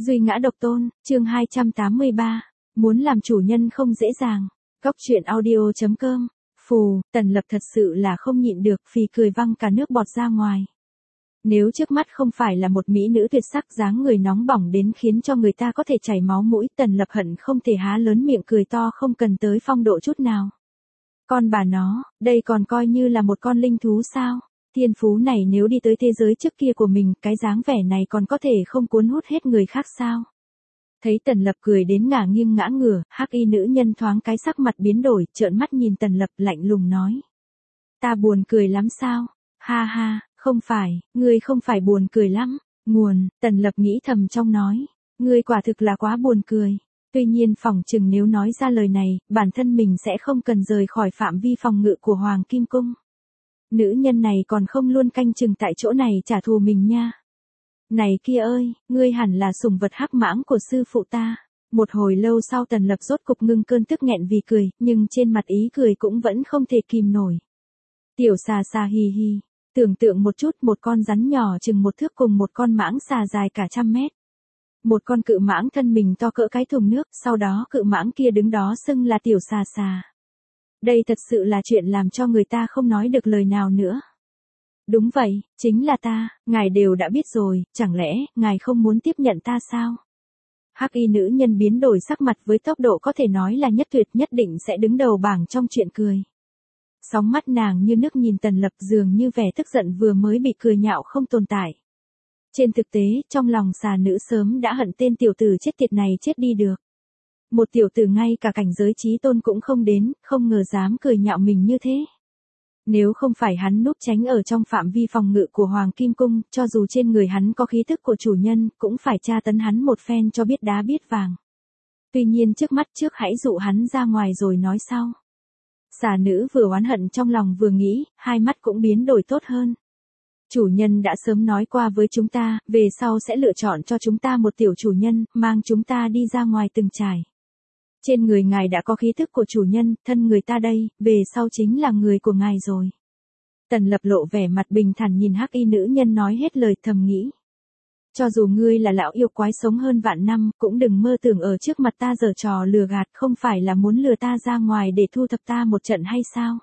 Duy ngã độc tôn, chương 283. Muốn làm chủ nhân không dễ dàng. Góc truyện audio.com. Phù, Tần Lập thật sự là không nhịn được, phì cười văng cả nước bọt ra ngoài. Nếu trước mắt không phải là một mỹ nữ tuyệt sắc dáng người nóng bỏng đến khiến cho người ta có thể chảy máu mũi, Tần Lập hận không thể há lớn miệng cười to không cần tới phong độ chút nào. Con bà nó, đây còn coi như là một con linh thú sao? Thiên phú này nếu đi tới thế giới trước kia của mình, cái dáng vẻ này còn có thể không cuốn hút hết người khác sao? Thấy Tần Lập cười đến ngả nghiêng ngã ngửa, hắc y nữ nhân thoáng cái sắc mặt biến đổi, trợn mắt nhìn Tần Lập lạnh lùng nói. Ta buồn cười lắm sao? Ha ha, không phải, ngươi không phải buồn cười lắm. Nguồn, Tần Lập nghĩ thầm trong nói. Ngươi quả thực là quá buồn cười. Tuy nhiên phỏng chừng nếu nói ra lời này, bản thân mình sẽ không cần rời khỏi phạm vi phòng ngự của Hoàng Kim Cung. Nữ nhân này còn không luôn canh chừng tại chỗ này trả thù mình nha. Này kia ơi, ngươi hẳn là sủng vật hắc mãng của sư phụ ta. Một hồi lâu sau Tần Lập rốt cục ngưng cơn tức nghẹn vì cười, nhưng trên mặt ý cười cũng vẫn không thể kìm nổi. Tiểu xà xà hì hì, tưởng tượng một chút, một con rắn nhỏ chừng một thước cùng một con mãng xà dài cả 100 mét. Một con cự mãng thân mình to cỡ cái thùng nước, sau đó cự mãng kia đứng đó xưng là tiểu xà xà. Đây thật sự là chuyện làm cho người ta không nói được lời nào nữa. Đúng vậy, chính là ta, ngài đều đã biết rồi, chẳng lẽ, ngài không muốn tiếp nhận ta sao? Hắc y nữ nhân biến đổi sắc mặt với tốc độ có thể nói là nhất tuyệt, nhất định sẽ đứng đầu bảng trong chuyện cười. Sóng mắt nàng như nước nhìn Tần Lập, dường như vẻ tức giận vừa mới bị cười nhạo không tồn tại. Trên thực tế, trong lòng xà nữ sớm đã hận tên tiểu tử chết tiệt này chết đi được. Một tiểu tử ngay cả cảnh giới chí tôn cũng không đến, không ngờ dám cười nhạo mình như thế. Nếu không phải hắn núp tránh ở trong phạm vi phòng ngự của Hoàng Kim Cung, cho dù trên người hắn có khí thức của chủ nhân, cũng phải tra tấn hắn một phen cho biết đá biết vàng. Tuy nhiên trước mắt trước hãy dụ hắn ra ngoài rồi nói sau. Xà nữ vừa oán hận trong lòng vừa nghĩ, hai mắt cũng biến đổi tốt hơn. Chủ nhân đã sớm nói qua với chúng ta, về sau sẽ lựa chọn cho chúng ta một tiểu chủ nhân, mang chúng ta đi ra ngoài từng trải. Trên người ngài đã có khí thức của chủ nhân, thân người ta đây, về sau chính là người của ngài rồi. Tần Lập lộ vẻ mặt bình thản nhìn hắc y nữ nhân nói hết lời, thầm nghĩ. Cho dù ngươi là lão yêu quái sống hơn vạn năm, cũng đừng mơ tưởng ở trước mặt ta giở trò lừa gạt, không phải là muốn lừa ta ra ngoài để thu thập ta một trận hay sao?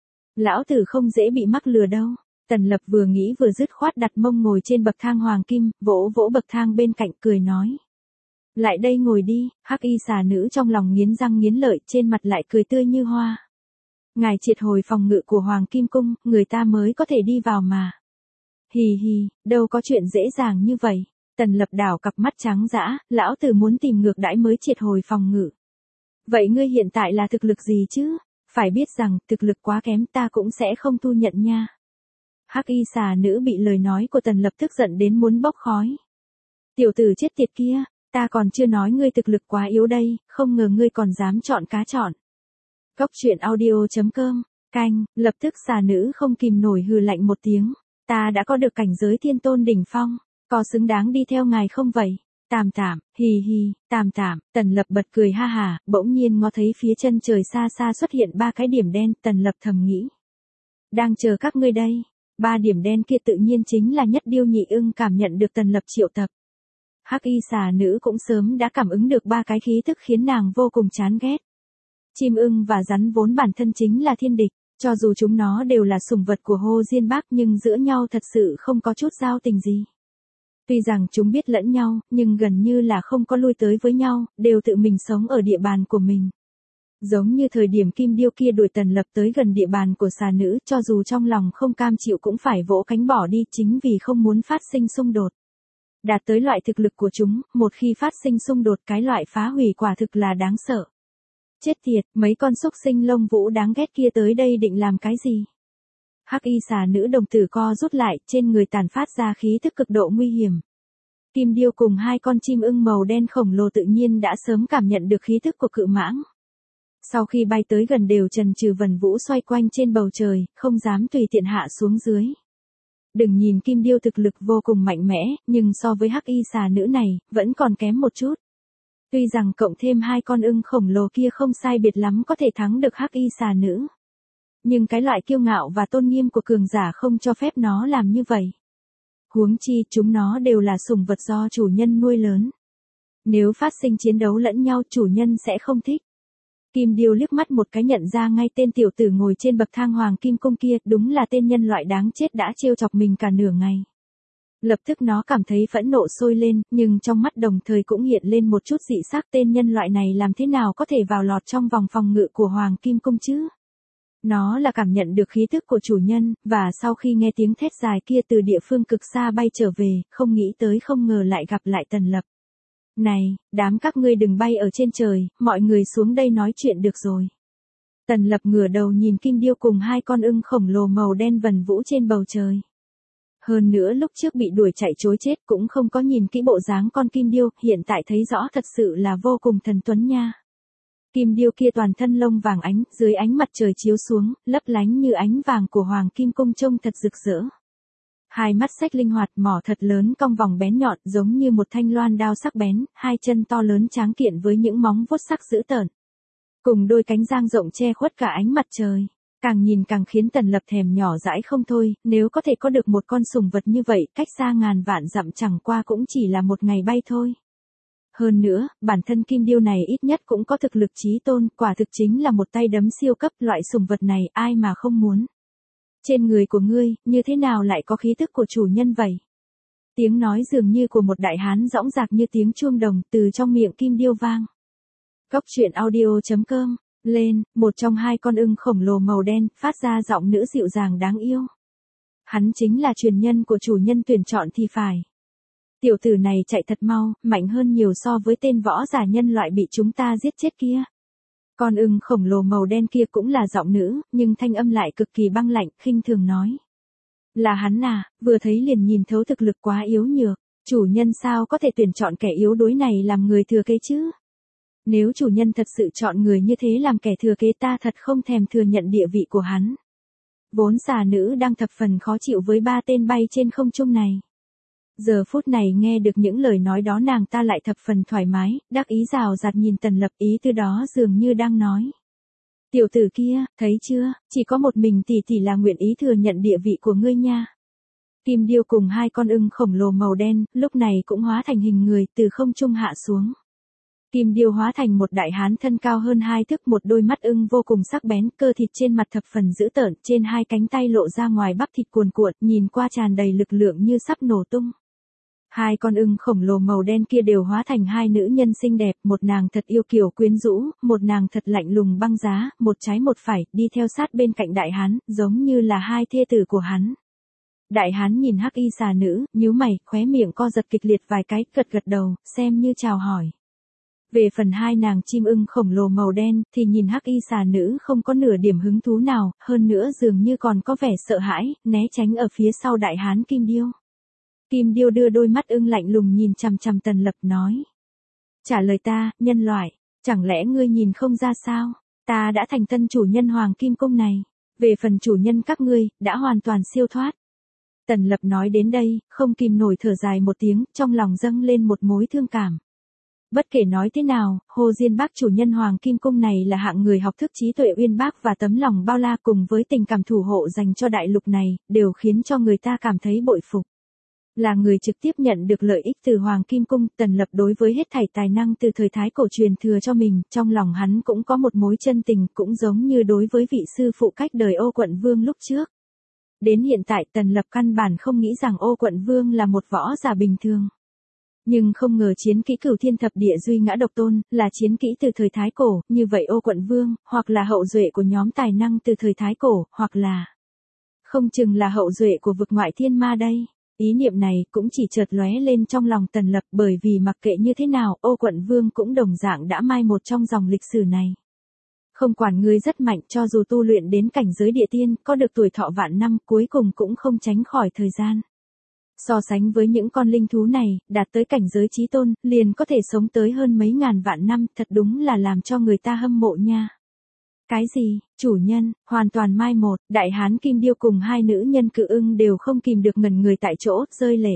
Lão tử không dễ bị mắc lừa đâu. Tần Lập vừa nghĩ vừa dứt khoát đặt mông ngồi trên bậc thang hoàng kim, vỗ vỗ bậc thang bên cạnh cười nói. Lại đây ngồi đi, hắc y xà nữ trong lòng nghiến răng nghiến lợi, trên mặt lại cười tươi như hoa. Ngài triệt hồi phòng ngự của Hoàng Kim Cung, người ta mới có thể đi vào mà. Hì hì, đâu có chuyện dễ dàng như vậy. Tần Lập đảo cặp mắt trắng dã, lão tử muốn tìm ngược đãi mới triệt hồi phòng ngự. Vậy ngươi hiện tại là thực lực gì chứ? Phải biết rằng, thực lực quá kém ta cũng sẽ không thu nhận nha. Hắc y xà nữ bị lời nói của Tần Lập tức giận đến muốn bốc khói. Tiểu tử chết tiệt kia, ta còn chưa nói ngươi thực lực quá yếu đây, không ngờ ngươi còn dám chọn cá chọn. Góc truyện audio.com, canh, lập tức xà nữ không kìm nổi hừ lạnh một tiếng. Ta đã có được cảnh giới thiên tôn đỉnh phong, có xứng đáng đi theo ngài không vậy? Tàm tạm, hì hì, tàm tạm, Tần Lập bật cười ha hà, bỗng nhiên ngó thấy phía chân trời xa xa xuất hiện 3 cái điểm đen, Tần Lập thầm nghĩ. Đang chờ các ngươi đây. 3 điểm đen kia tự nhiên chính là Nhất Điêu Nhị Ưng cảm nhận được Tần Lập triệu tập. Hắc y xà nữ cũng sớm đã cảm ứng được 3 cái khí thức khiến nàng vô cùng chán ghét. Chim ưng và rắn vốn bản thân chính là thiên địch, cho dù chúng nó đều là sủng vật của Hồ Diên Bác nhưng giữa nhau thật sự không có chút giao tình gì. Tuy rằng chúng biết lẫn nhau, nhưng gần như là không có lui tới với nhau, đều tự mình sống ở địa bàn của mình. Giống như thời điểm Kim Điêu kia đuổi Tần Lập tới gần địa bàn của xà nữ, cho dù trong lòng không cam chịu cũng phải vỗ cánh bỏ đi chính vì không muốn phát sinh xung đột. Đạt tới loại thực lực của chúng, một khi phát sinh xung đột cái loại phá hủy quả thực là đáng sợ. Chết tiệt, mấy con súc sinh lông vũ đáng ghét kia tới đây định làm cái gì? Hắc y xà nữ đồng tử co rút lại, trên người tàn phát ra khí thức cực độ nguy hiểm. Kim Điêu cùng 2 con chim ưng màu đen khổng lồ tự nhiên đã sớm cảm nhận được khí thức của cự mãng. Sau khi bay tới gần đều trần trừ vần vũ xoay quanh trên bầu trời, không dám tùy tiện hạ xuống dưới. Đừng nhìn Kim Điêu thực lực vô cùng mạnh mẽ, nhưng so với hắc y xà nữ này, vẫn còn kém một chút. Tuy rằng cộng thêm 2 con ưng khổng lồ kia không sai biệt lắm có thể thắng được hắc y xà nữ. Nhưng cái loại kiêu ngạo và tôn nghiêm của cường giả không cho phép nó làm như vậy. Huống chi chúng nó đều là sủng vật do chủ nhân nuôi lớn. Nếu phát sinh chiến đấu lẫn nhau chủ nhân sẽ không thích. Kim Điêu liếc mắt một cái nhận ra ngay tên tiểu tử ngồi trên bậc thang Hoàng Kim Cung kia, đúng là tên nhân loại đáng chết đã trêu chọc mình cả nửa ngày. Lập tức nó cảm thấy phẫn nộ sôi lên, nhưng trong mắt đồng thời cũng hiện lên một chút dị sắc, tên nhân loại này làm thế nào có thể vào lọt trong vòng phòng ngự của Hoàng Kim Cung chứ? Nó là cảm nhận được khí tức của chủ nhân, và sau khi nghe tiếng thét dài kia từ địa phương cực xa bay trở về, không nghĩ tới không ngờ lại gặp lại Tần Lập. Này, đám các ngươi đừng bay ở trên trời, mọi người xuống đây nói chuyện được rồi. Tần Lập ngửa đầu nhìn Kim Điêu cùng hai con ưng khổng lồ màu đen vần vũ trên bầu trời. Hơn nữa lúc trước bị đuổi chạy trối chết cũng không có nhìn kỹ bộ dáng con Kim Điêu, hiện tại thấy rõ thật sự là vô cùng thần tuấn nha. Kim Điêu kia toàn thân lông vàng ánh, dưới ánh mặt trời chiếu xuống, lấp lánh như ánh vàng của Hoàng Kim Cung trông thật rực rỡ. Hai mắt xách linh hoạt, mỏ thật lớn cong vòng bén nhọn giống như một thanh loan đao sắc bén, hai chân to lớn tráng kiện với những móng vuốt sắc dữ tợn. Cùng đôi cánh dang rộng che khuất cả ánh mặt trời. Càng nhìn càng khiến Tần Lập thèm nhỏ dãi không thôi, nếu có thể có được một con sủng vật như vậy, cách xa ngàn vạn dặm chẳng qua cũng chỉ là một ngày bay thôi. Hơn nữa, bản thân Kim Điêu này ít nhất cũng có thực lực chí tôn, quả thực chính là một tay đấm siêu cấp, loại sủng vật này ai mà không muốn. Trên người của ngươi, như thế nào lại có khí tức của chủ nhân vậy? Tiếng nói dường như của một đại hán dõng dạc như tiếng chuông đồng từ trong miệng Kim Điêu vang. Cốc truyện audio.com. Lên, một trong hai con ưng khổng lồ màu đen, phát ra giọng nữ dịu dàng đáng yêu. Hắn chính là truyền nhân của chủ nhân tuyển chọn thì phải. Tiểu tử này chạy thật mau, mạnh hơn nhiều so với tên võ giả nhân loại bị chúng ta giết chết kia. Con ưng khổng lồ màu đen kia cũng là giọng nữ, nhưng thanh âm lại cực kỳ băng lạnh, khinh thường nói. Là hắn à, vừa thấy liền nhìn thấu thực lực quá yếu nhược, chủ nhân sao có thể tuyển chọn kẻ yếu đuối này làm người thừa kế chứ? Nếu chủ nhân thật sự chọn người như thế làm kẻ thừa kế ta thật không thèm thừa nhận địa vị của hắn. Vốn xà nữ đang thập phần khó chịu với ba tên bay trên không trung này. Giờ phút này nghe được những lời nói đó nàng ta lại thập phần thoải mái, đắc ý rào rạt nhìn Tần Lập, ý từ đó dường như đang nói. Tiểu tử kia, thấy chưa, chỉ có một mình tỷ là nguyện ý thừa nhận địa vị của ngươi nha. Kim Điêu cùng hai con ưng khổng lồ màu đen, lúc này cũng hóa thành hình người từ không trung hạ xuống. Kim Điêu hóa thành một đại hán thân cao hơn 2 thước, một đôi mắt ưng vô cùng sắc bén, cơ thịt trên mặt thập phần dữ tợn, trên hai cánh tay lộ ra ngoài bắp thịt cuồn cuộn, nhìn qua tràn đầy lực lượng như sắp nổ tung. Hai con ưng khổng lồ màu đen kia đều hóa thành hai nữ nhân xinh đẹp, một nàng thật yêu kiều quyến rũ, một nàng thật lạnh lùng băng giá, một trái một phải, đi theo sát bên cạnh đại hán, giống như là hai thê tử của hắn. Đại hán nhìn hắc y xà nữ, nhíu mày, khóe miệng co giật kịch liệt vài cái, gật đầu, xem như chào hỏi. Về phần hai nàng chim ưng khổng lồ màu đen, thì nhìn hắc y xà nữ không có nửa điểm hứng thú nào, hơn nữa dường như còn có vẻ sợ hãi, né tránh ở phía sau đại hán Kim Điêu. Kim Điêu đưa đôi mắt ưng lạnh lùng nhìn chằm chằm Tần Lập nói. Trả lời ta, nhân loại, chẳng lẽ ngươi nhìn không ra sao? Ta đã thành tân chủ nhân Hoàng Kim Cung này. Về phần chủ nhân các ngươi, đã hoàn toàn siêu thoát. Tần Lập nói đến đây, không kìm nổi thở dài một tiếng, trong lòng dâng lên một mối thương cảm. Bất kể nói thế nào, Hồ Diên Bác chủ nhân Hoàng Kim Cung này là hạng người học thức trí tuệ uyên bác và tấm lòng bao la cùng với tình cảm thủ hộ dành cho đại lục này, đều khiến cho người ta cảm thấy bội phục. Là người trực tiếp nhận được lợi ích từ Hoàng Kim Cung, Tần Lập đối với hết thảy tài năng từ thời Thái Cổ truyền thừa cho mình, trong lòng hắn cũng có một mối chân tình, cũng giống như đối với vị sư phụ cách đời Ô Quận Vương lúc trước. Đến hiện tại Tần Lập căn bản không nghĩ rằng Ô Quận Vương là một võ giả bình thường. Nhưng không ngờ chiến kỹ Cửu Thiên Thập Địa Duy Ngã Độc Tôn, là chiến kỹ từ thời Thái Cổ, như vậy Ô Quận Vương, hoặc là hậu duệ của nhóm tài năng từ thời Thái Cổ, hoặc là không chừng là hậu duệ của vực ngoại thiên ma đây. Ý niệm này cũng chỉ chợt lóe lên trong lòng Tần Lập, bởi vì mặc kệ như thế nào, Ô Quận Vương cũng đồng dạng đã mai một trong dòng lịch sử này. Không quản ngươi rất mạnh, cho dù tu luyện đến cảnh giới địa tiên, có được tuổi thọ vạn năm, cuối cùng cũng không tránh khỏi thời gian. So sánh với những con linh thú này, đạt tới cảnh giới chí tôn, liền có thể sống tới hơn mấy ngàn vạn năm, thật đúng là làm cho người ta hâm mộ nha. Cái gì, chủ nhân, hoàn toàn mai một, đại hán Kim Điêu cùng hai nữ nhân cự ưng đều không kìm được ngẩn người tại chỗ, rơi lệ.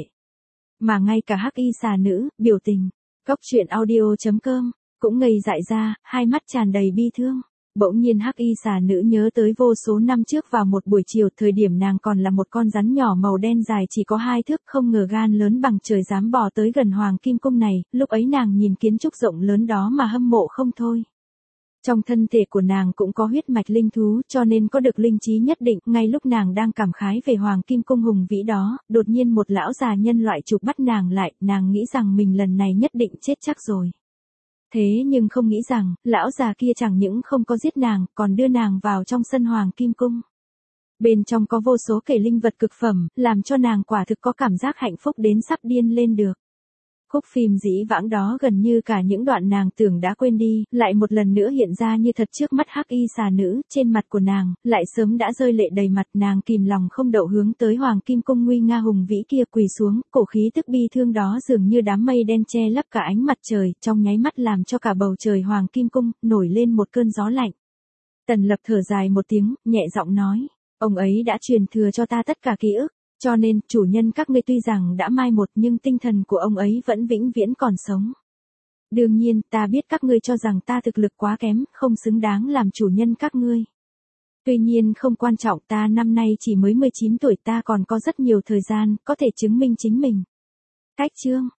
Mà ngay cả hắc y xà nữ, biểu tình, cốc truyện audio.com, cũng ngây dại ra, hai mắt tràn đầy bi thương. Bỗng nhiên hắc y xà nữ nhớ tới vô số năm trước vào một buổi chiều, thời điểm nàng còn là một con rắn nhỏ màu đen dài chỉ có 2 thước, không ngờ gan lớn bằng trời dám bò tới gần Hoàng Kim Cung này, lúc ấy nàng nhìn kiến trúc rộng lớn đó mà hâm mộ không thôi. Trong thân thể của nàng cũng có huyết mạch linh thú, cho nên có được linh trí nhất định. Ngay lúc nàng đang cảm khái về Hoàng Kim Cung hùng vĩ đó, đột nhiên một lão già nhân loại chụp bắt nàng lại, nàng nghĩ rằng mình lần này nhất định chết chắc rồi. Thế nhưng không nghĩ rằng, lão già kia chẳng những không có giết nàng, còn đưa nàng vào trong sân Hoàng Kim Cung. Bên trong có vô số kể linh vật cực phẩm, làm cho nàng quả thực có cảm giác hạnh phúc đến sắp điên lên được. Khúc phim dĩ vãng đó gần như cả những đoạn nàng tưởng đã quên đi, lại một lần nữa hiện ra như thật trước mắt hắc y xà nữ, trên mặt của nàng, lại sớm đã rơi lệ đầy mặt. Nàng kìm lòng không đậu hướng tới Hoàng Kim Cung nguy nga hùng vĩ kia quỳ xuống, cổ khí tức bi thương đó dường như đám mây đen che lấp cả ánh mặt trời, trong nháy mắt làm cho cả bầu trời Hoàng Kim Cung nổi lên một cơn gió lạnh. Tần Lập thở dài một tiếng, nhẹ giọng nói, ông ấy đã truyền thừa cho ta tất cả ký ức. Cho nên, chủ nhân các ngươi tuy rằng đã mai một nhưng tinh thần của ông ấy vẫn vĩnh viễn còn sống. Đương nhiên, ta biết các ngươi cho rằng ta thực lực quá kém, không xứng đáng làm chủ nhân các ngươi. Tuy nhiên không quan trọng, ta năm nay chỉ mới 19 tuổi, ta còn có rất nhiều thời gian, có thể chứng minh chính mình. Cách chương